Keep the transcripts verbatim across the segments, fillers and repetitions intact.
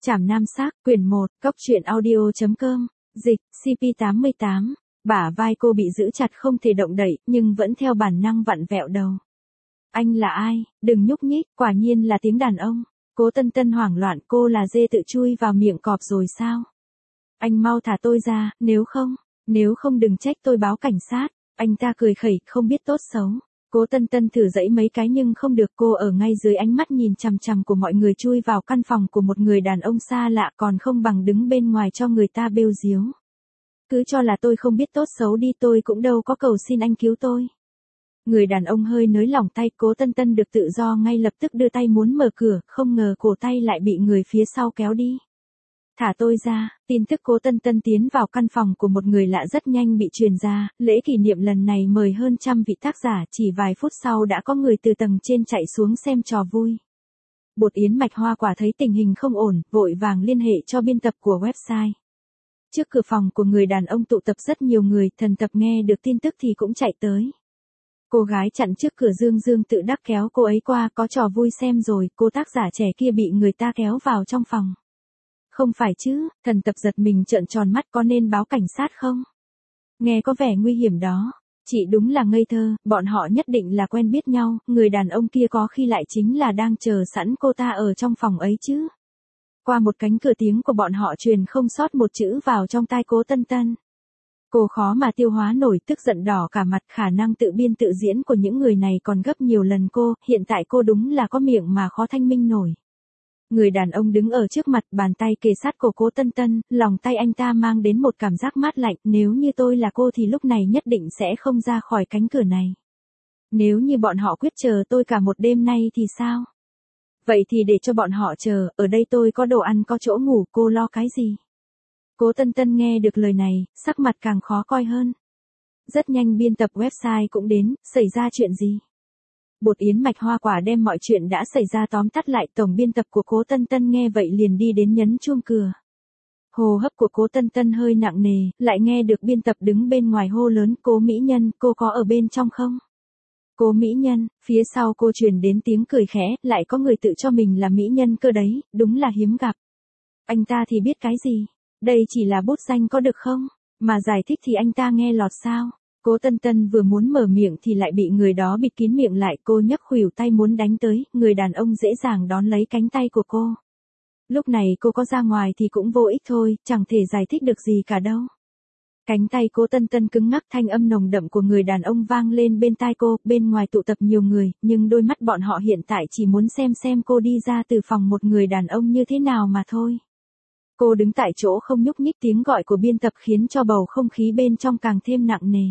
Trảm Nam Xác, quyển một, cóc truyện audio.com, dịch, xê pê tám mươi tám, bả vai cô bị giữ chặt không thể động đậy, nhưng vẫn theo bản năng vặn vẹo đầu. Anh là ai, đừng nhúc nhích, quả nhiên là tiếng đàn ông. Cố Tân Tân hoảng loạn, cô là dê tự chui vào miệng cọp rồi sao? Anh mau thả tôi ra, nếu không, nếu không đừng trách tôi báo cảnh sát. Anh ta cười khẩy, không biết tốt xấu. Cố Tân Tân thử dãy mấy cái nhưng không được, cô ở ngay dưới ánh mắt nhìn chằm chằm của mọi người chui vào căn phòng của một người đàn ông xa lạ, còn không bằng đứng bên ngoài cho người ta bêu diếu. Cứ cho là tôi không biết tốt xấu đi, tôi cũng đâu có cầu xin anh cứu tôi. Người đàn ông hơi nới lỏng tay, Cố Tân Tân được tự do ngay lập tức đưa tay muốn mở cửa, không ngờ cổ tay lại bị người phía sau kéo đi. Thả tôi ra, tin tức Cố Tân Tân tiến vào căn phòng của một người lạ rất nhanh bị truyền ra, lễ kỷ niệm lần này mời hơn trăm vị tác giả, chỉ vài phút sau đã có người từ tầng trên chạy xuống xem trò vui. Bột Yến Mạch Hoa Quả thấy tình hình không ổn, vội vàng liên hệ cho biên tập của website. Trước cửa phòng của người đàn ông tụ tập rất nhiều người, thần tập nghe được tin tức thì cũng chạy tới. Cô gái chặn trước cửa Dương Dương tự đắc kéo cô ấy qua, có trò vui xem rồi, cô tác giả trẻ kia bị người ta kéo vào trong phòng. Không phải chứ, thần tập giật mình trợn tròn mắt, có nên báo cảnh sát không? Nghe có vẻ nguy hiểm đó. Chị đúng là ngây thơ, bọn họ nhất định là quen biết nhau, người đàn ông kia có khi lại chính là đang chờ sẵn cô ta ở trong phòng ấy chứ. Qua một cánh cửa tiếng của bọn họ truyền không sót một chữ vào trong tai Cố Tân Tân. Cô khó mà tiêu hóa nổi, tức giận đỏ cả mặt, khả năng tự biên tự diễn của những người này còn gấp nhiều lần cô, hiện tại cô đúng là có miệng mà khó thanh minh nổi. Người đàn ông đứng ở trước mặt, bàn tay kề sát cổ Cố Tân Tân, lòng tay anh ta mang đến một cảm giác mát lạnh, nếu như tôi là cô thì lúc này nhất định sẽ không ra khỏi cánh cửa này. Nếu như bọn họ quyết chờ tôi cả một đêm nay thì sao? Vậy thì để cho bọn họ chờ, ở đây tôi có đồ ăn có chỗ ngủ, cô lo cái gì? Cố Tân Tân nghe được lời này, sắc mặt càng khó coi hơn. Rất nhanh biên tập website cũng đến, xảy ra chuyện gì? Bột Yến Mạch Hoa Quả đem mọi chuyện đã xảy ra tóm tắt lại, tổng biên tập của Cố Tân Tân nghe vậy liền đi đến nhấn chuông cửa. Hô hấp của Cố Tân Tân hơi nặng nề, lại nghe được biên tập đứng bên ngoài hô lớn, Cố mỹ nhân, cô có ở bên trong không? Cố mỹ nhân, phía sau cô truyền đến tiếng cười khẽ, lại có người tự cho mình là mỹ nhân cơ đấy, đúng là hiếm gặp. Anh ta thì biết cái gì? Đây chỉ là bút danh có được không? Mà giải thích thì anh ta nghe lọt sao? Cố Tân Tân vừa muốn mở miệng thì lại bị người đó bịt kín miệng lại, cô nhấc khuỷu tay muốn đánh tới, người đàn ông dễ dàng đón lấy cánh tay của cô. Lúc này cô có ra ngoài thì cũng vô ích thôi, chẳng thể giải thích được gì cả đâu. Cánh tay Cố Tân Tân cứng ngắc, thanh âm nồng đậm của người đàn ông vang lên bên tai cô, bên ngoài tụ tập nhiều người, nhưng đôi mắt bọn họ hiện tại chỉ muốn xem xem cô đi ra từ phòng một người đàn ông như thế nào mà thôi. Cô đứng tại chỗ không nhúc nhích, tiếng gọi của biên tập khiến cho bầu không khí bên trong càng thêm nặng nề.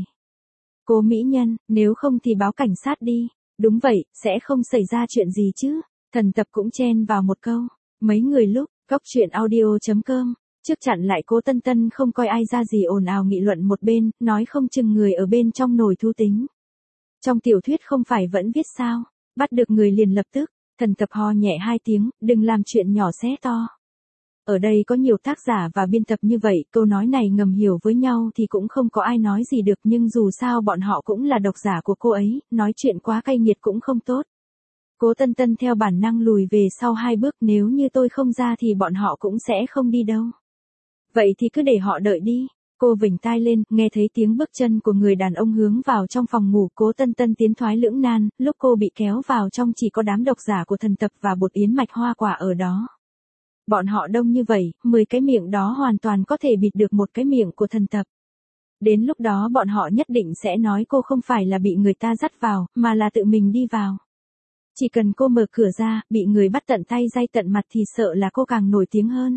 Cố mỹ nhân, nếu không thì báo cảnh sát đi. Đúng vậy, sẽ không xảy ra chuyện gì chứ. Thần tập cũng chen vào một câu. Mấy người lúc, cóc truyện audio.com, trước chặn lại Cố Tân Tân không coi ai ra gì ồn ào nghị luận một bên, nói không chừng người ở bên trong nổi thú tính. Trong tiểu thuyết không phải vẫn viết sao, bắt được người liền lập tức. Thần tập ho nhẹ hai tiếng, đừng làm chuyện nhỏ xé to. Ở đây có nhiều tác giả và biên tập như vậy, câu nói này ngầm hiểu với nhau thì cũng không có ai nói gì được, nhưng dù sao bọn họ cũng là độc giả của cô ấy, nói chuyện quá cay nghiệt cũng không tốt. Cố Tân Tân theo bản năng lùi về sau hai bước, nếu như tôi không ra thì bọn họ cũng sẽ không đi đâu. Vậy thì cứ để họ đợi đi. Cô vểnh tai lên, nghe thấy tiếng bước chân của người đàn ông hướng vào trong phòng ngủ, Cố Tân Tân tiến thoái lưỡng nan, lúc cô bị kéo vào trong chỉ có đám độc giả của thần tập và Bột Yến Mạch Hoa Quả ở đó. Bọn họ đông như vậy, mười cái miệng đó hoàn toàn có thể bịt được một cái miệng của thần tập. Đến lúc đó bọn họ nhất định sẽ nói cô không phải là bị người ta dắt vào, mà là tự mình đi vào. Chỉ cần cô mở cửa ra, bị người bắt tận tay day tận mặt thì sợ là cô càng nổi tiếng hơn.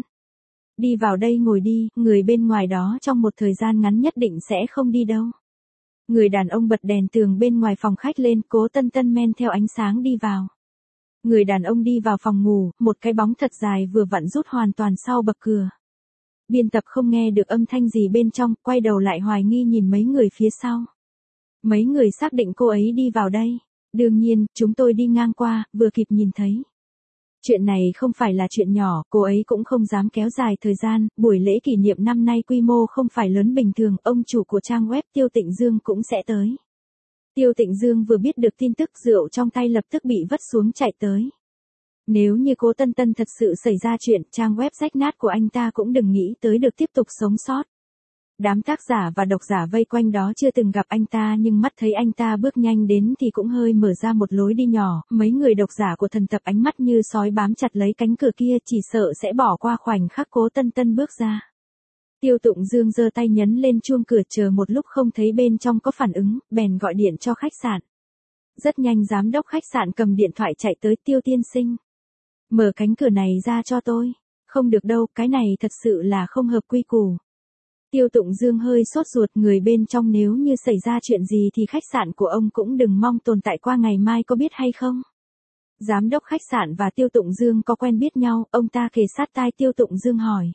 Đi vào đây ngồi đi, người bên ngoài đó trong một thời gian ngắn nhất định sẽ không đi đâu. Người đàn ông bật đèn tường bên ngoài phòng khách lên, Cố Tân Tân men theo ánh sáng đi vào. Người đàn ông đi vào phòng ngủ, một cái bóng thật dài vừa vặn rút hoàn toàn sau bậc cửa. Biên tập không nghe được âm thanh gì bên trong, quay đầu lại hoài nghi nhìn mấy người phía sau. Mấy người xác định cô ấy đi vào đây. Đương nhiên, chúng tôi đi ngang qua, vừa kịp nhìn thấy. Chuyện này không phải là chuyện nhỏ, cô ấy cũng không dám kéo dài thời gian, buổi lễ kỷ niệm năm nay quy mô không phải lớn bình thường, ông chủ của trang web Tiêu Tịnh Dương cũng sẽ tới. Tiêu Tịnh Dương vừa biết được tin tức, rượu trong tay lập tức bị vất xuống chạy tới. Nếu như Cố Tân Tân thật sự xảy ra chuyện, trang web rách nát của anh ta cũng đừng nghĩ tới được tiếp tục sống sót. Đám tác giả và độc giả vây quanh đó chưa từng gặp anh ta nhưng mắt thấy anh ta bước nhanh đến thì cũng hơi mở ra một lối đi nhỏ, mấy người độc giả của thần tập ánh mắt như sói bám chặt lấy cánh cửa kia chỉ sợ sẽ bỏ qua khoảnh khắc Cố Tân Tân bước ra. Tiêu Tụng Dương giơ tay nhấn lên chuông cửa chờ một lúc không thấy bên trong có phản ứng, bèn gọi điện cho khách sạn. Rất nhanh giám đốc khách sạn cầm điện thoại chạy tới Tiêu tiên sinh. Mở cánh cửa này ra cho tôi. Không được đâu, cái này thật sự là không hợp quy củ. Tiêu Tụng Dương hơi sốt ruột, người bên trong nếu như xảy ra chuyện gì thì khách sạn của ông cũng đừng mong tồn tại qua ngày mai, có biết hay không? Giám đốc khách sạn và Tiêu Tụng Dương có quen biết nhau, ông ta kề sát tai Tiêu Tụng Dương hỏi.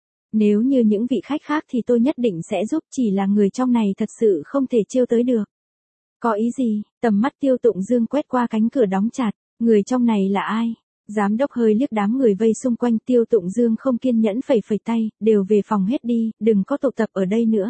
Nếu như những vị khách khác thì tôi nhất định sẽ giúp, chỉ là người trong này thật sự không thể trêu tới được. Có ý gì? Tầm mắt Tiêu Tụng Dương quét qua cánh cửa đóng chặt, người trong này là ai? Giám đốc hơi liếc đám người vây xung quanh. Tiêu Tụng Dương không kiên nhẫn phẩy phẩy tay, đều về phòng hết đi, đừng có tụ tập ở đây nữa.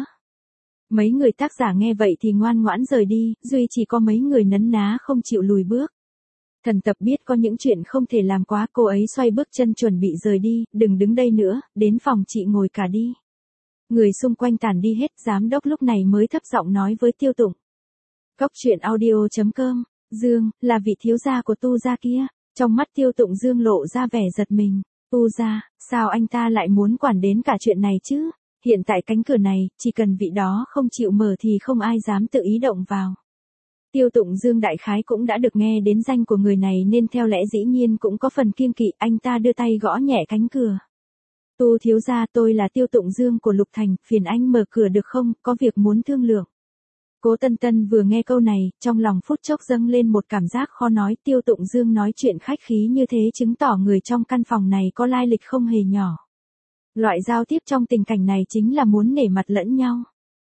Mấy người tác giả nghe vậy thì ngoan ngoãn rời đi, duy chỉ có mấy người nấn ná không chịu lùi bước. Thần tập biết có những chuyện không thể làm quá, cô ấy xoay bước chân chuẩn bị rời đi, đừng đứng đây nữa, đến phòng chị ngồi cả đi. Người xung quanh tản đi hết, giám đốc lúc này mới thấp giọng nói với Tiêu Tụng. Cốc truyện audio chấm com, Dương, là vị thiếu gia của Tu gia kia. Trong mắt Tiêu Tụng Dương lộ ra vẻ giật mình. Tu gia, sao anh ta lại muốn quản đến cả chuyện này chứ? Hiện tại cánh cửa này, chỉ cần vị đó không chịu mở thì không ai dám tự ý động vào. Tiêu Tụng Dương đại khái cũng đã được nghe đến danh của người này nên theo lẽ dĩ nhiên cũng có phần kiêng kỵ, anh ta đưa tay gõ nhẹ cánh cửa. Tu thiếu gia, tôi là Tiêu Tụng Dương của Lục Thành, phiền anh mở cửa được không, có việc muốn thương lượng. Cố Tân Tân vừa nghe câu này, trong lòng phút chốc dâng lên một cảm giác khó nói. Tiêu Tụng Dương nói chuyện khách khí như thế chứng tỏ người trong căn phòng này có lai lịch không hề nhỏ. Loại giao tiếp trong tình cảnh này chính là muốn nể mặt lẫn nhau.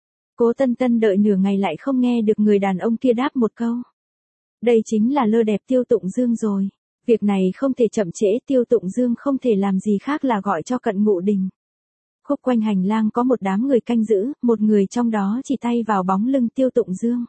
Cố Tân Tân đợi nửa ngày lại không nghe được người đàn ông kia đáp một câu. Đây chính là lơ đẹp Tiêu Tụng Dương rồi. Việc này không thể chậm trễ, Tiêu Tụng Dương không thể làm gì khác là gọi cho Cận Ngụ Đình. Khúc quanh hành lang có một đám người canh giữ, một người trong đó chỉ tay vào bóng lưng Tiêu Tụng Dương.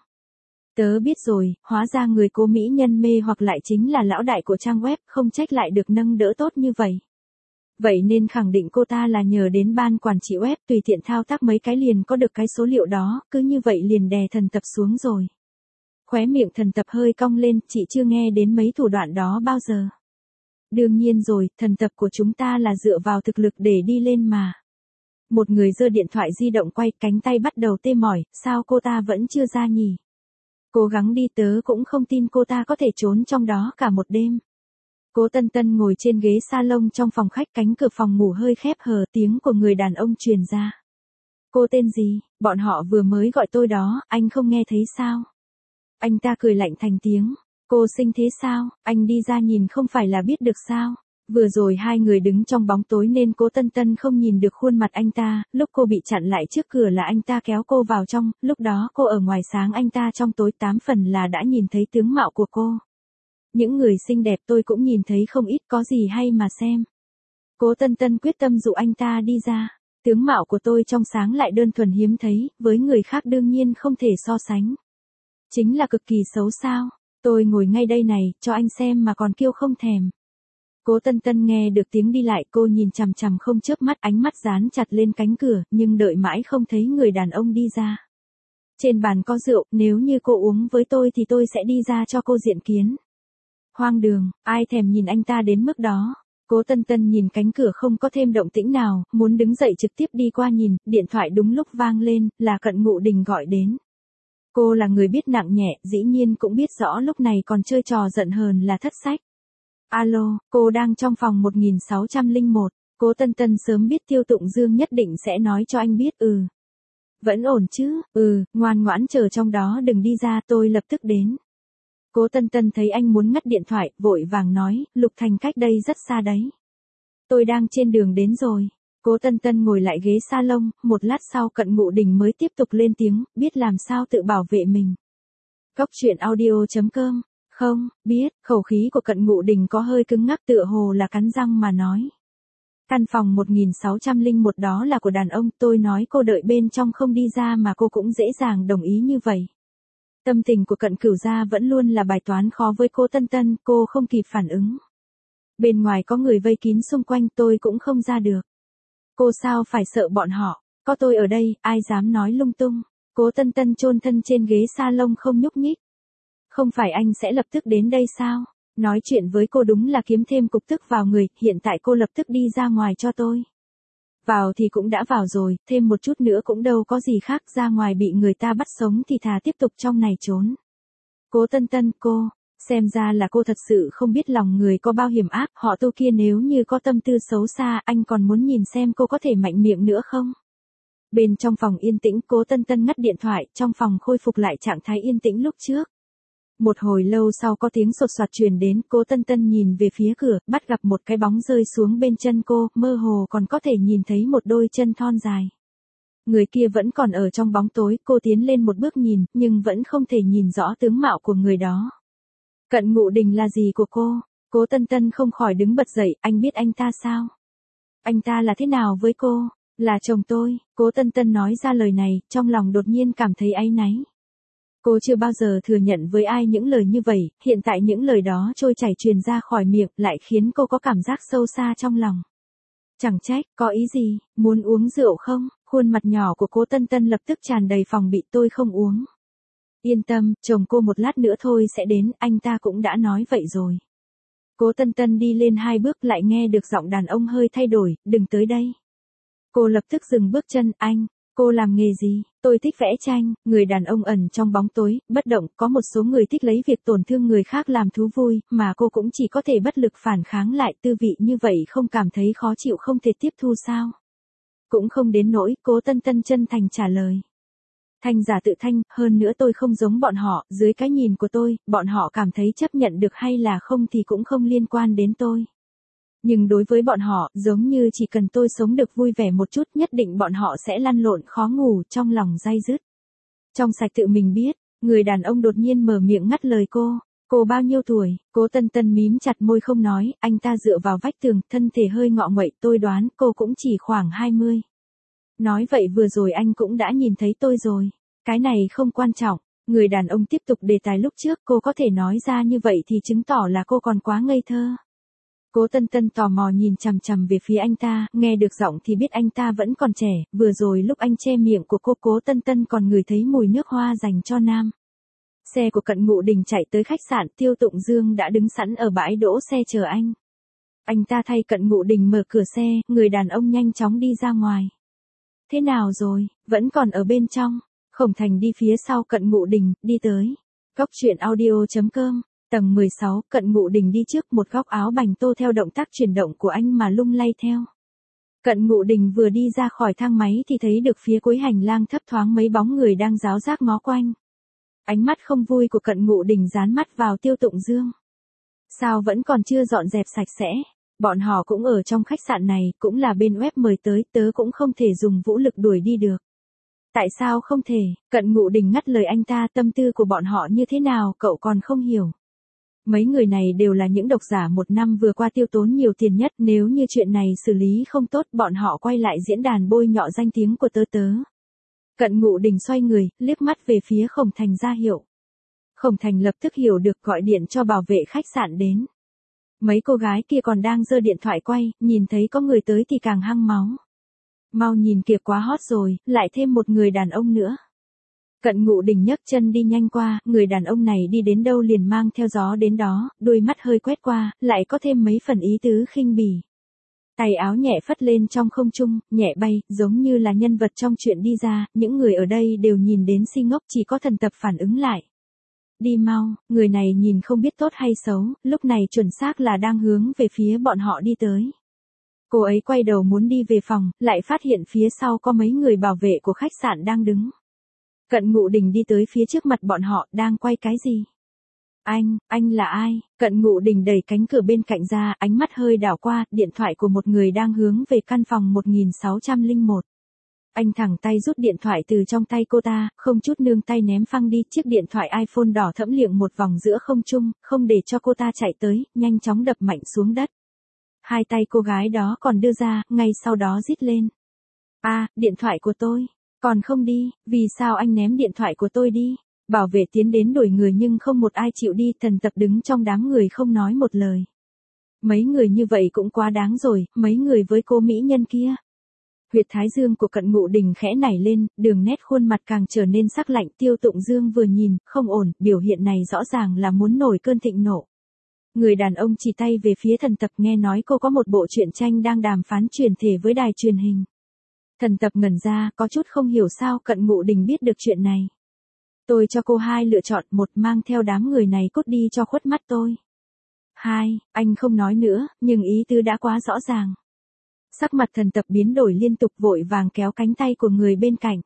Tớ biết rồi, hóa ra người Cố mỹ nhân mê hoặc lại chính là lão đại của trang web, không trách lại được nâng đỡ tốt như vậy. Vậy nên khẳng định cô ta là nhờ đến ban quản trị web tùy tiện thao tác mấy cái liền có được cái số liệu đó, cứ như vậy liền đè thần tập xuống rồi. Khóe miệng thần tập hơi cong lên, chị chưa nghe đến mấy thủ đoạn đó bao giờ. Đương nhiên rồi, thần tập của chúng ta là dựa vào thực lực để đi lên mà. Một người giơ điện thoại di động quay, cánh tay bắt đầu tê mỏi, sao cô ta vẫn chưa ra nhỉ? Cố gắng đi, tớ cũng không tin cô ta có thể trốn trong đó cả một đêm. Cố Tân Tân ngồi trên ghế salon trong phòng khách, cánh cửa phòng ngủ hơi khép hờ, tiếng của người đàn ông truyền ra. Cô tên gì? Bọn họ vừa mới gọi tôi đó, anh không nghe thấy sao? Anh ta cười lạnh thành tiếng. Cô xinh thế sao? Anh đi ra nhìn không phải là biết được sao? Vừa rồi hai người đứng trong bóng tối nên Cố Tân Tân không nhìn được khuôn mặt anh ta, lúc cô bị chặn lại trước cửa là anh ta kéo cô vào trong, lúc đó cô ở ngoài sáng, anh ta trong tối, tám phần là đã nhìn thấy tướng mạo của cô. Những người xinh đẹp tôi cũng nhìn thấy không ít, có gì hay mà xem. Cố Tân Tân quyết tâm dụ anh ta đi ra. Tướng mạo của tôi trong sáng lại đơn thuần hiếm thấy, với người khác đương nhiên không thể so sánh. Chính là cực kỳ xấu sao? Tôi ngồi ngay đây này, cho anh xem mà còn kêu không thèm. Cố Tân Tân nghe được tiếng đi lại, cô nhìn chằm chằm không chớp mắt, ánh mắt dán chặt lên cánh cửa, nhưng đợi mãi không thấy người đàn ông đi ra. Trên bàn có rượu, nếu như cô uống với tôi thì tôi sẽ đi ra cho cô diện kiến. Hoang đường, ai thèm nhìn anh ta đến mức đó. Cố Tân Tân nhìn cánh cửa không có thêm động tĩnh nào, muốn đứng dậy trực tiếp đi qua nhìn, điện thoại đúng lúc vang lên, là Cận Ngụ Đình gọi đến. Cô là người biết nặng nhẹ, dĩ nhiên cũng biết rõ lúc này còn chơi trò giận hờn là thất sách. Alo, cô đang trong phòng một nghìn sáu trăm lẻ một. Cố Tân Tân sớm biết Tiêu Tụng Dương nhất định sẽ nói cho anh biết. Ừ. Vẫn ổn chứ? Ừ, ngoan ngoãn chờ trong đó đừng đi ra, tôi lập tức đến. Cố Tân Tân thấy anh muốn ngắt điện thoại, vội vàng nói, Lục Thành cách đây rất xa đấy. Tôi đang trên đường đến rồi. Cố Tân Tân ngồi lại ghế salon, một lát sau Cận Ngụ Đình mới tiếp tục lên tiếng, biết làm sao tự bảo vệ mình. Cốc truyện audio chấm com. Không, biết, khẩu khí của Cận Ngụ Đình có hơi cứng ngắc, tựa hồ là cắn răng mà nói. Căn phòng một nghìn sáu trăm lẻ một đó là của đàn ông, tôi nói cô đợi bên trong không đi ra mà cô cũng dễ dàng đồng ý như vậy. Tâm tình của Cận Cửu gia vẫn luôn là bài toán khó với Cố Tân Tân, cô không kịp phản ứng. Bên ngoài có người vây kín xung quanh tôi cũng không ra được. Cô sao phải sợ bọn họ, có tôi ở đây, ai dám nói lung tung. Cố Tân Tân chôn thân trên ghế salon không nhúc nhích. Không phải anh sẽ lập tức đến đây sao? Nói chuyện với cô đúng là kiếm thêm cục tức vào người, hiện tại cô lập tức đi ra ngoài cho tôi. Vào thì cũng đã vào rồi, thêm một chút nữa cũng đâu có gì khác, ra ngoài bị người ta bắt sống thì thà tiếp tục trong này trốn. Cố Tân Tân, cô, xem ra là cô thật sự không biết lòng người có bao hiểm ác, họ Tô kia nếu như có tâm tư xấu xa, anh còn muốn nhìn xem cô có thể mạnh miệng nữa không? Bên trong phòng yên tĩnh, Cố Tân Tân ngắt điện thoại, trong phòng khôi phục lại trạng thái yên tĩnh lúc trước. Một hồi lâu sau có tiếng sột soạt truyền đến, Cố Tân Tân nhìn về phía cửa, bắt gặp một cái bóng rơi xuống bên chân cô, mơ hồ còn có thể nhìn thấy một đôi chân thon dài. Người kia vẫn còn ở trong bóng tối, cô tiến lên một bước nhìn, nhưng vẫn không thể nhìn rõ tướng mạo của người đó. Cận Ngụ Đình là gì của cô? Cố Tân Tân không khỏi đứng bật dậy, anh biết anh ta sao? Anh ta là thế nào với cô? Là chồng tôi. Cố Tân Tân nói ra lời này, trong lòng đột nhiên cảm thấy áy náy. Cô chưa bao giờ thừa nhận với ai những lời như vậy, hiện tại những lời đó trôi chảy truyền ra khỏi miệng lại khiến cô có cảm giác sâu xa trong lòng. Chẳng trách, có ý gì, muốn uống rượu không? Khuôn mặt nhỏ của Cố Tân Tân lập tức tràn đầy phòng bị, tôi không uống. Yên tâm, chồng cô một lát nữa thôi sẽ đến, anh ta cũng đã nói vậy rồi. Cố Tân Tân đi lên hai bước lại nghe được giọng đàn ông hơi thay đổi, đừng tới đây. Cô lập tức dừng bước chân, anh, cô làm nghề gì? Tôi thích vẽ tranh. Người đàn ông ẩn trong bóng tối, bất động, có một số người thích lấy việc tổn thương người khác làm thú vui, mà cô cũng chỉ có thể bất lực phản kháng lại, tư vị như vậy không cảm thấy khó chịu không thể tiếp thu sao? Cũng không đến nỗi, Cố Tân Tân chân thành trả lời. Thanh giả tự thanh, hơn nữa tôi không giống bọn họ, dưới cái nhìn của tôi, bọn họ cảm thấy chấp nhận được hay là không thì cũng không liên quan đến tôi. Nhưng đối với bọn họ, giống như chỉ cần tôi sống được vui vẻ một chút, nhất định bọn họ sẽ lăn lộn khó ngủ, trong lòng day dứt. Trong sạch tự mình biết, người đàn ông đột nhiên mở miệng ngắt lời cô. Cô bao nhiêu tuổi? Cố Tân Tân mím chặt môi không nói, anh ta dựa vào vách tường, thân thể hơi ngọ nguậy, tôi đoán cô cũng chỉ khoảng hai mươi. Nói vậy vừa rồi anh cũng đã nhìn thấy tôi rồi. Cái này không quan trọng. Người đàn ông tiếp tục đề tài lúc trước, cô có thể nói ra như vậy thì chứng tỏ là cô còn quá ngây thơ. Cố Tân Tân tò mò nhìn chằm chằm về phía anh ta, nghe được giọng thì biết anh ta vẫn còn trẻ, vừa rồi lúc anh che miệng của cô, Cố Tân Tân còn ngửi thấy mùi nước hoa dành cho nam. Xe của Cận Ngụ Đình chạy tới khách sạn, Tiêu Tụng Dương đã đứng sẵn ở bãi đỗ xe chờ anh. Anh ta thay Cận Ngụ Đình mở cửa xe, người đàn ông nhanh chóng đi ra ngoài. Thế nào rồi, vẫn còn ở bên trong? Khổng Thành đi phía sau Cận Ngụ Đình, đi tới. Góc truyện audio chấm com, tầng mười sáu, Cận Ngụ Đình đi trước, một góc áo bành tô theo động tác chuyển động của anh mà lung lay theo. Cận Ngụ Đình vừa đi ra khỏi thang máy thì thấy được phía cuối hành lang thấp thoáng mấy bóng người đang ráo rác ngó quanh. Ánh mắt không vui của Cận Ngụ Đình dán mắt vào Tiêu Tụng Dương. Sao vẫn còn chưa dọn dẹp sạch sẽ? Bọn họ cũng ở trong khách sạn này, cũng là bên web mời tới, tớ cũng không thể dùng vũ lực đuổi đi được. Tại sao không thể? Cận Ngụ Đình ngắt lời anh ta, tâm tư của bọn họ như thế nào, cậu còn không hiểu. Mấy người này đều là những độc giả một năm vừa qua tiêu tốn nhiều tiền nhất, nếu như chuyện này xử lý không tốt, bọn họ quay lại diễn đàn bôi nhọ danh tiếng của tớ tớ. Cận Ngụ Đình xoay người, liếc mắt về phía Khổng Thành ra hiệu. Khổng Thành lập tức hiểu được, gọi điện cho bảo vệ khách sạn đến. Mấy cô gái kia còn đang giơ điện thoại quay, nhìn thấy có người tới thì càng hăng máu. Mau nhìn kìa, quá hot rồi, lại thêm một người đàn ông nữa. Cận Ngụ Đình nhấc chân đi nhanh qua, người đàn ông này đi đến đâu liền mang theo gió đến đó, đôi mắt hơi quét qua, lại có thêm mấy phần ý tứ khinh bỉ. Tay áo nhẹ phất lên trong không trung, nhẹ bay, giống như là nhân vật trong chuyện đi ra, những người ở đây đều nhìn đến si ngốc, chỉ có thần tập phản ứng lại. Đi mau, người này nhìn không biết tốt hay xấu, lúc này chuẩn xác là đang hướng về phía bọn họ đi tới. Cô ấy quay đầu muốn đi về phòng, lại phát hiện phía sau có mấy người bảo vệ của khách sạn đang đứng. Cận Ngụ Đình đi tới phía trước mặt bọn họ, đang quay cái gì? Anh, anh là ai? Cận Ngụ Đình đẩy cánh cửa bên cạnh ra, ánh mắt hơi đảo qua, điện thoại của một người đang hướng về căn phòng một nghìn sáu trăm lẻ một. Anh thẳng tay rút điện thoại từ trong tay cô ta, không chút nương tay ném phăng đi, chiếc điện thoại iPhone đỏ thẫm liệng một vòng giữa không trung, không để cho cô ta chạy tới, nhanh chóng đập mạnh xuống đất. Hai tay cô gái đó còn đưa ra, ngay sau đó rít lên. À, điện thoại của tôi. Còn không đi, vì sao anh ném điện thoại của tôi đi? Bảo vệ tiến đến đuổi người nhưng không một ai chịu đi, thần tập đứng trong đám người không nói một lời. Mấy người như vậy cũng quá đáng rồi, mấy người với cô mỹ nhân kia. Huyệt thái dương của Cận Ngụ Đình khẽ nảy lên, đường nét khuôn mặt càng trở nên sắc lạnh. Tiêu Tụng Dương vừa nhìn, không ổn, biểu hiện này rõ ràng là muốn nổi cơn thịnh nộ. Người đàn ông chỉ tay về phía Thần Tập, nghe nói cô có một bộ truyện tranh đang đàm phán truyền thể với đài truyền hình. Thần Tập ngẩn ra, có chút không hiểu sao Cận Ngụ Đình biết được chuyện này. Tôi cho cô hai lựa chọn, một mang theo đám người này cút đi cho khuất mắt tôi. Hai, anh không nói nữa, nhưng ý tứ đã quá rõ ràng. Sắc mặt Thần Tập biến đổi liên tục, vội vàng kéo cánh tay của người bên cạnh.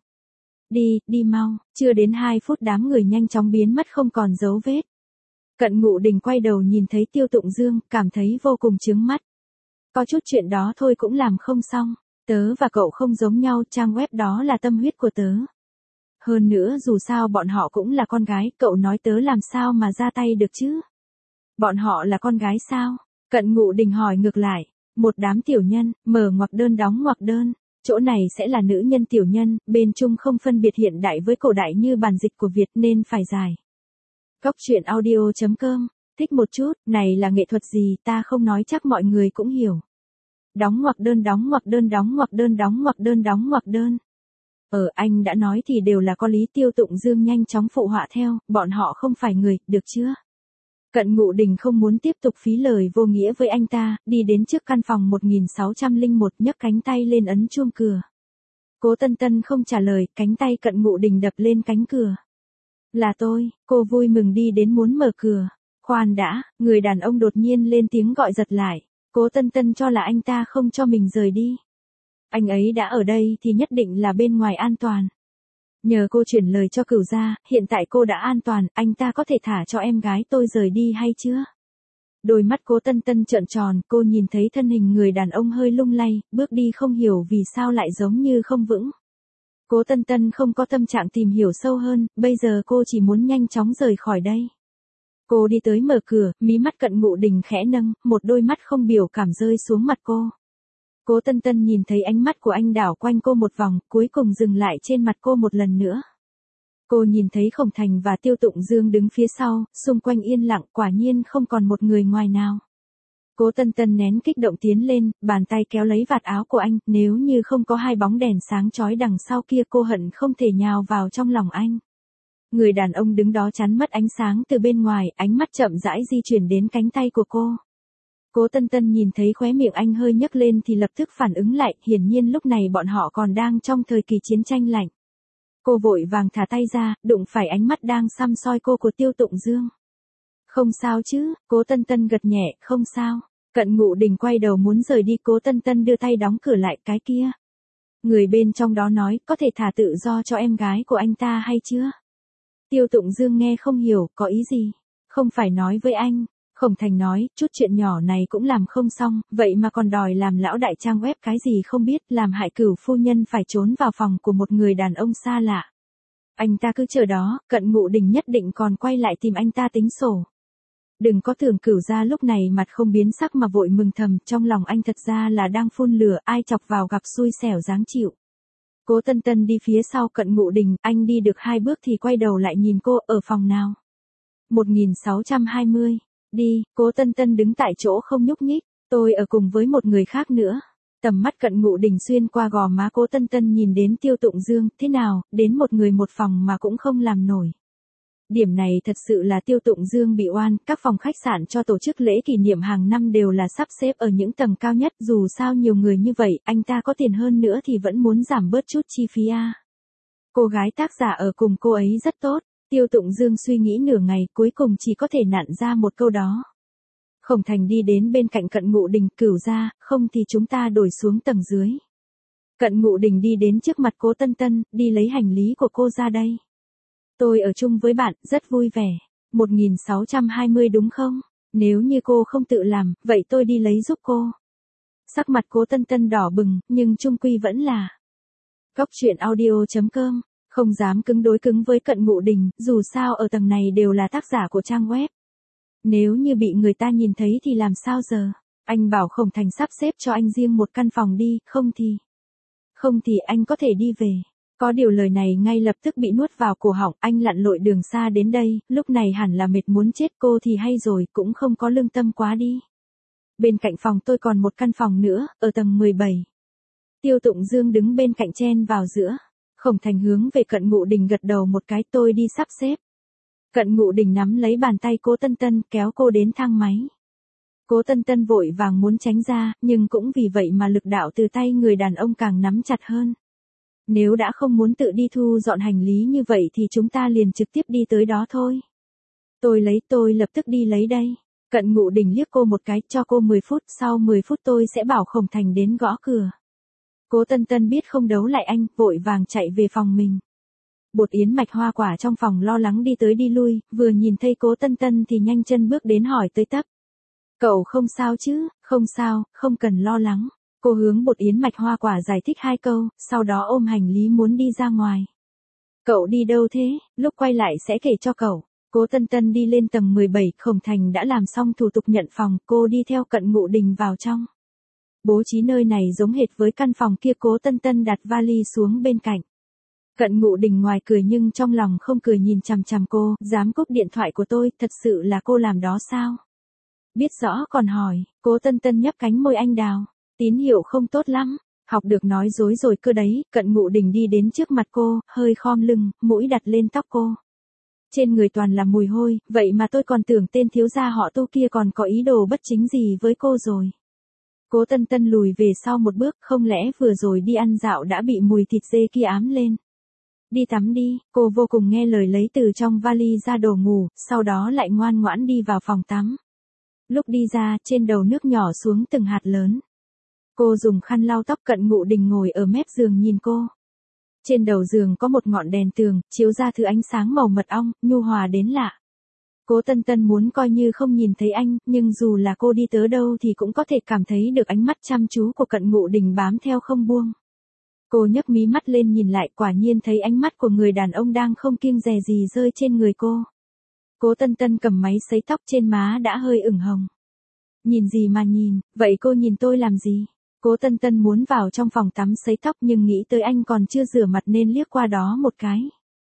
Đi, đi mau, chưa đến hai phút đám người nhanh chóng biến mất không còn dấu vết. Cận Ngụ Đình quay đầu nhìn thấy Tiêu Tụng Dương, cảm thấy vô cùng chướng mắt. Có chút chuyện đó thôi cũng làm không xong, tớ và cậu không giống nhau, trang web đó là tâm huyết của tớ. Hơn nữa dù sao bọn họ cũng là con gái, cậu nói tớ làm sao mà ra tay được chứ? Bọn họ là con gái sao? Cận Ngụ Đình hỏi ngược lại. Một đám tiểu nhân, mở ngoặc đơn đóng ngoặc đơn. Chỗ này sẽ là nữ nhân tiểu nhân, bên Trung không phân biệt hiện đại với cổ đại như bản dịch của Việt nên phải dài. Góc truyện audio chấm com, thích một chút, này là nghệ thuật gì ta không nói chắc mọi người cũng hiểu. Đóng ngoặc đơn đóng ngoặc đơn đóng ngoặc đơn đóng ngoặc đơn đóng ngoặc đơn. Ờ anh đã nói thì đều là có lý. Tiêu Tụng Dương nhanh chóng phụ họa theo, bọn họ không phải người, được chưa? Cận Ngụ Đình không muốn tiếp tục phí lời vô nghĩa với anh ta, đi đến trước căn phòng một nghìn sáu trăm lẻ một nhấc cánh tay lên ấn chuông cửa. Cố Tân Tân không trả lời, cánh tay Cận Ngụ Đình đập lên cánh cửa. Là tôi, cô vui mừng đi đến muốn mở cửa. Khoan đã, người đàn ông đột nhiên lên tiếng gọi giật lại. Cố Tân Tân cho là anh ta không cho mình rời đi. Anh ấy đã ở đây thì nhất định là bên ngoài an toàn. Nhờ cô chuyển lời cho Cửu gia, hiện tại cô đã an toàn, anh ta có thể thả cho em gái tôi rời đi hay chưa? Đôi mắt Cố Tân Tân trợn tròn, cô nhìn thấy thân hình người đàn ông hơi lung lay, bước đi không hiểu vì sao lại giống như không vững. Cố Tân Tân không có tâm trạng tìm hiểu sâu hơn, bây giờ cô chỉ muốn nhanh chóng rời khỏi đây. Cô đi tới mở cửa, mí mắt Cận Ngụ Đình khẽ nâng, một đôi mắt không biểu cảm rơi xuống mặt cô. Cố Tân Tân nhìn thấy ánh mắt của anh đảo quanh cô một vòng, cuối cùng dừng lại trên mặt cô một lần nữa. Cô nhìn thấy Khổng Thành và Tiêu Tụng Dương đứng phía sau, xung quanh yên lặng, quả nhiên không còn một người ngoài nào. Cố Tân Tân nén kích động tiến lên, bàn tay kéo lấy vạt áo của anh, nếu như không có hai bóng đèn sáng chói đằng sau kia cô hận không thể nhào vào trong lòng anh. Người đàn ông đứng đó chắn mất ánh sáng từ bên ngoài, ánh mắt chậm rãi di chuyển đến cánh tay của cô. Cố Tân Tân nhìn thấy khóe miệng anh hơi nhấc lên thì lập tức phản ứng lại, hiển nhiên lúc này bọn họ còn đang trong thời kỳ chiến tranh lạnh. Cô vội vàng thả tay ra, đụng phải ánh mắt đang săm soi cô của Tiêu Tụng Dương. Không sao chứ, Cố Tân Tân gật nhẹ, không sao. Cận Ngụ Đình quay đầu muốn rời đi, Cố Tân Tân đưa tay đóng cửa lại. Cái kia. Người bên trong đó nói, có thể thả tự do cho em gái của anh ta hay chưa? Tiêu Tụng Dương nghe không hiểu, có ý gì? Không phải nói với anh. Khổng Thành nói, chút chuyện nhỏ này cũng làm không xong, vậy mà còn đòi làm lão đại trang web cái gì không biết, làm hại Cửu phu nhân phải trốn vào phòng của một người đàn ông xa lạ. Anh ta cứ chờ đó, Cận Ngụ Đình nhất định còn quay lại tìm anh ta tính sổ. Đừng có tưởng Cửu gia lúc này mặt không biến sắc mà vội mừng thầm, trong lòng anh thật ra là đang phun lửa, ai chọc vào gặp xui xẻo dáng chịu. Cố Tân Tân đi phía sau Cận Ngụ Đình, anh đi được hai bước thì quay đầu lại nhìn cô, ở phòng nào? một nghìn sáu trăm hai mươi. Đi, Cố Tân Tân đứng tại chỗ không nhúc nhích, tôi ở cùng với một người khác nữa. Tầm mắt Cận Ngụ Đình xuyên qua gò má Cố Tân Tân nhìn đến Tiêu Tụng Dương, thế nào, đến một người một phòng mà cũng không làm nổi. Điểm này thật sự là Tiêu Tụng Dương bị oan, các phòng khách sạn cho tổ chức lễ kỷ niệm hàng năm đều là sắp xếp ở những tầng cao nhất, dù sao nhiều người như vậy, anh ta có tiền hơn nữa thì vẫn muốn giảm bớt chút chi phí à. Cô gái tác giả ở cùng cô ấy rất tốt. Tiêu Tụng Dương suy nghĩ nửa ngày, cuối cùng chỉ có thể nặn ra một câu đó. Khổng Thành đi đến bên cạnh Cận Ngụ Đình, Cửu gia, không thì chúng ta đổi xuống tầng dưới. Cận Ngụ Đình đi đến trước mặt Cố Tân Tân, đi lấy hành lý của cô ra đây. Tôi ở chung với bạn, rất vui vẻ. một nghìn sáu trăm hai mươi đúng không? Nếu như cô không tự làm, vậy tôi đi lấy giúp cô. Sắc mặt Cố Tân Tân đỏ bừng, nhưng chung quy vẫn là. Góc truyện audio chấm com. Không dám cứng đối cứng với Cận Ngụ Đình, dù sao ở tầng này đều là tác giả của trang web. Nếu như bị người ta nhìn thấy thì làm sao giờ? Anh bảo Khổng Thành sắp xếp cho anh riêng một căn phòng đi, không thì... Không thì anh có thể đi về. Có điều lời này ngay lập tức bị nuốt vào cổ họng, anh lặn lội đường xa đến đây, lúc này hẳn là mệt muốn chết, cô thì hay rồi, cũng không có lương tâm quá đi. Bên cạnh phòng tôi còn một căn phòng nữa, ở tầng mười bảy. Tiêu Tụng Dương đứng bên cạnh chen vào giữa. Khổng Thành hướng về Cận Ngụ Đình gật đầu một cái, tôi đi sắp xếp. Cận Ngụ Đình nắm lấy bàn tay Cố Tân Tân kéo cô đến thang máy. Cố Tân Tân vội vàng muốn tránh ra, nhưng cũng vì vậy mà lực đạo từ tay người đàn ông càng nắm chặt hơn. Nếu đã không muốn tự đi thu dọn hành lý như vậy thì chúng ta liền trực tiếp đi tới đó thôi. Tôi lấy tôi lập tức đi lấy đây. Cận Ngụ Đình liếc cô một cái, cho cô mười phút, sau mười phút tôi sẽ bảo Khổng Thành đến gõ cửa. Cố Tân Tân biết không đấu lại anh, vội vàng chạy về phòng mình. Bột Yến Mạch Hoa Quả trong phòng lo lắng đi tới đi lui, vừa nhìn thấy Cố Tân Tân thì nhanh chân bước đến hỏi tới tấp. Cậu không sao chứ? Không sao, không cần lo lắng. Cô hướng Bột Yến Mạch Hoa Quả giải thích hai câu, sau đó ôm hành lý muốn đi ra ngoài. Cậu đi đâu thế? Lúc quay lại sẽ kể cho cậu. Cố Tân Tân đi lên tầng mười bảy, Khổng Thành đã làm xong thủ tục nhận phòng, cô đi theo Cận Ngụ Đình vào trong. Bố trí nơi này giống hệt với căn phòng kia. Cố Tân Tân đặt vali xuống bên cạnh. Cận Ngụ Đình ngoài cười nhưng trong lòng không cười nhìn chằm chằm cô, dám cúp điện thoại của tôi, thật sự là cô làm đó sao? Biết rõ còn hỏi. Cố Tân Tân nhấp cánh môi anh đào, tín hiệu không tốt lắm, học được nói dối rồi cơ đấy. Cận Ngụ Đình đi đến trước mặt cô, hơi khom lưng, mũi đặt lên tóc cô. Trên người toàn là mùi hôi, vậy mà tôi còn tưởng tên thiếu gia họ Tu kia còn có ý đồ bất chính gì với cô rồi. Cố Tân Tân lùi về sau một bước, không lẽ vừa rồi đi ăn dạo đã bị mùi thịt dê kia ám lên. Đi tắm đi, cô vô cùng nghe lời lấy từ trong vali ra đồ ngủ, sau đó lại ngoan ngoãn đi vào phòng tắm. Lúc đi ra, trên đầu nước nhỏ xuống từng hạt lớn. Cô dùng khăn lau tóc. Cận Ngụ Đình ngồi ở mép giường nhìn cô. Trên đầu giường có một ngọn đèn tường, chiếu ra thứ ánh sáng màu mật ong, nhu hòa đến lạ. Cố Tân Tân muốn coi như không nhìn thấy anh, nhưng dù là cô đi tới đâu thì cũng có thể cảm thấy được ánh mắt chăm chú của Cận Ngụ Đình bám theo không buông. Cô nhấc mí mắt lên nhìn lại, quả nhiên thấy ánh mắt của người đàn ông đang không kiêng dè gì rơi trên người cô. Cố Tân Tân cầm máy sấy tóc, trên má đã hơi ửng hồng. Nhìn gì mà nhìn, vậy cô nhìn tôi làm gì? Cố Tân Tân muốn vào trong phòng tắm sấy tóc nhưng nghĩ tới anh còn chưa rửa mặt nên liếc qua đó một cái.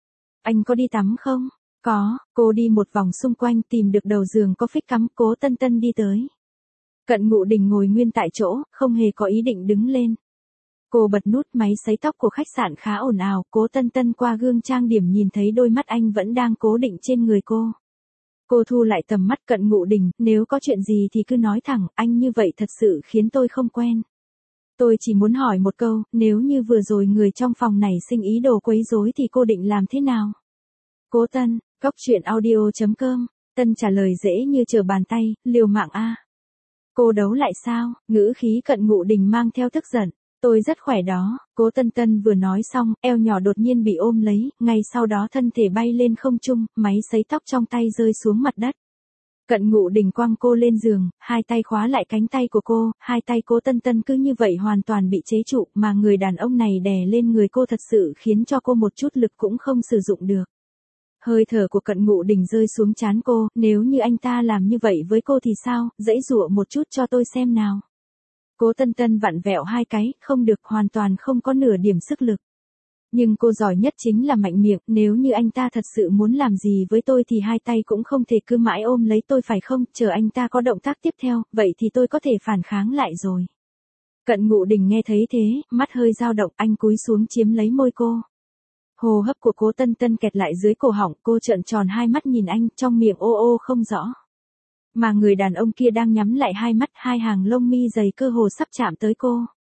Anh có đi tắm không? Có. Cô đi một vòng xung quanh tìm được đầu giường có phích cắm. Cố Tân Tân đi tới. Cận Ngụ Đình ngồi nguyên tại chỗ, không hề có ý định đứng lên. Cô bật nút máy sấy tóc của khách sạn khá ồn ào. Cố Tân Tân qua gương trang điểm nhìn thấy đôi mắt anh vẫn đang cố định trên người cô. Cô thu lại tầm mắt. Cận Ngụ Đình, nếu có chuyện gì thì cứ nói thẳng, anh như vậy thật sự khiến tôi không quen. Tôi chỉ muốn hỏi một câu, nếu như vừa rồi người trong phòng này sinh ý đồ quấy rối thì cô định làm thế nào? Cố Tân, góc truyện audio chấm com, Tân trả lời dễ như trở bàn tay, liều mạng a. Cô đấu lại sao? Ngữ khí Cận Ngụ Đình mang theo tức giận. Tôi rất khỏe đó. Cố Tân Tân vừa nói xong, eo nhỏ đột nhiên bị ôm lấy, ngay sau đó thân thể bay lên không trung, máy sấy tóc trong tay rơi xuống mặt đất. Cận Ngụ Đình quăng cô lên giường, hai tay khóa lại cánh tay của cô, hai tay Cố Tân Tân cứ như vậy hoàn toàn bị chế trụ, mà người đàn ông này đè lên người cô thật sự khiến cho cô một chút lực cũng không sử dụng được. Hơi thở của Cận Ngụ Đình rơi xuống trán cô, nếu như anh ta làm như vậy với cô thì sao, dãy dụa một chút cho tôi xem nào. Cố Tân Tân vặn vẹo hai cái, không được, hoàn toàn không có nửa điểm sức lực. Nhưng cô giỏi nhất chính là mạnh miệng, nếu như anh ta thật sự muốn làm gì với tôi thì hai tay cũng không thể cứ mãi ôm lấy tôi phải không, chờ anh ta có động tác tiếp theo, vậy thì tôi có thể phản kháng lại rồi. Cận Ngụ Đình nghe thấy thế, mắt hơi dao động, anh cúi xuống chiếm lấy môi cô. Hô hấp của Cố Tân Tân kẹt lại dưới cổ họng, cô trợn tròn hai mắt nhìn anh, trong miệng ô ô không rõ. Mà người đàn ông kia đang nhắm lại hai mắt, hai hàng lông mi dày cơ hồ sắp chạm tới cô.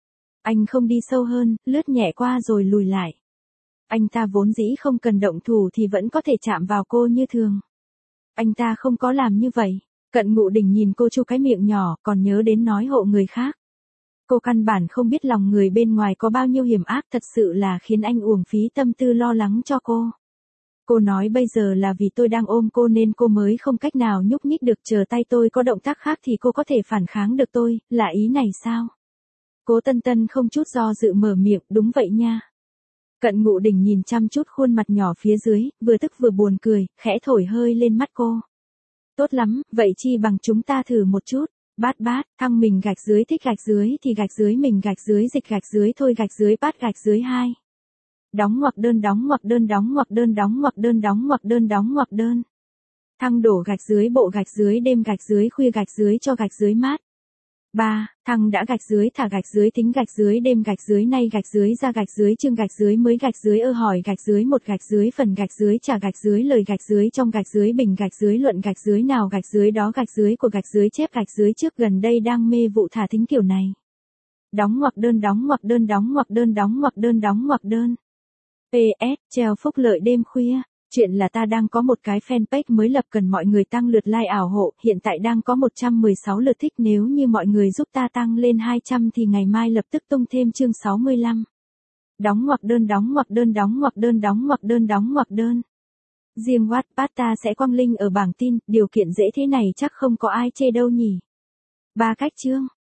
Anh không đi sâu hơn, lướt nhẹ qua rồi lùi lại. Anh ta vốn dĩ không cần động thủ thì vẫn có thể chạm vào cô như thường. Anh ta không có làm như vậy. Cận Ngụ Đình nhìn cô chu cái miệng nhỏ, còn nhớ đến nói hộ người khác. Cô căn bản không biết lòng người bên ngoài có bao nhiêu hiểm ác, thật sự là khiến anh uổng phí tâm tư lo lắng cho cô. Cô nói bây giờ là vì tôi đang ôm cô nên cô mới không cách nào nhúc nhích được, chờ tay tôi có động tác khác thì cô có thể phản kháng được tôi, là ý này sao? Cố Tân Tân không chút do dự mở miệng, đúng vậy nha. Cận Ngụ Đình nhìn chăm chút khuôn mặt nhỏ phía dưới, vừa tức vừa buồn cười, khẽ thổi hơi lên mắt cô. Tốt lắm, vậy chi bằng chúng ta thử một chút. Bát bát, thăng mình gạch dưới thích gạch dưới thì gạch dưới mình gạch dưới dịch gạch dưới thôi gạch dưới bát gạch dưới hai. Đóng ngoặc đơn đóng ngoặc đơn đóng ngoặc đơn đóng ngoặc đơn đóng ngoặc đơn đóng ngoặc đơn. Thăng đổ gạch dưới bộ gạch dưới đêm gạch dưới khuya gạch dưới cho gạch dưới mát. ba. Thăng đã gạch dưới thả gạch dưới tính gạch dưới đêm gạch dưới nay gạch dưới ra gạch dưới chương gạch dưới mới gạch dưới ơ hỏi gạch dưới một gạch dưới phần gạch dưới trả gạch dưới lời gạch dưới trong gạch dưới bình gạch dưới luận gạch dưới nào gạch dưới đó gạch dưới của gạch dưới chép gạch dưới trước gần đây đang mê vụ thả thính kiểu này. Đóng ngoặc đơn đóng ngoặc đơn đóng ngoặc đơn đóng ngoặc đơn đóng ngoặc đơn. pê ét treo phúc lợi đêm khuya. Chuyện là ta đang có một cái fanpage mới lập cần mọi người tăng lượt like ảo hộ, hiện tại đang có một trăm mười sáu lượt thích nếu như mọi người giúp ta tăng lên hai trăm thì ngày mai lập tức tung thêm chương sáu mươi lăm. Đóng ngoặc đơn đóng ngoặc đơn đóng ngoặc đơn đóng ngoặc đơn đóng ngoặc đơn. Riêng Wattpad ta sẽ quăng link ở bảng tin, điều kiện dễ thế này chắc không có ai chê đâu nhỉ. Ba cách chương.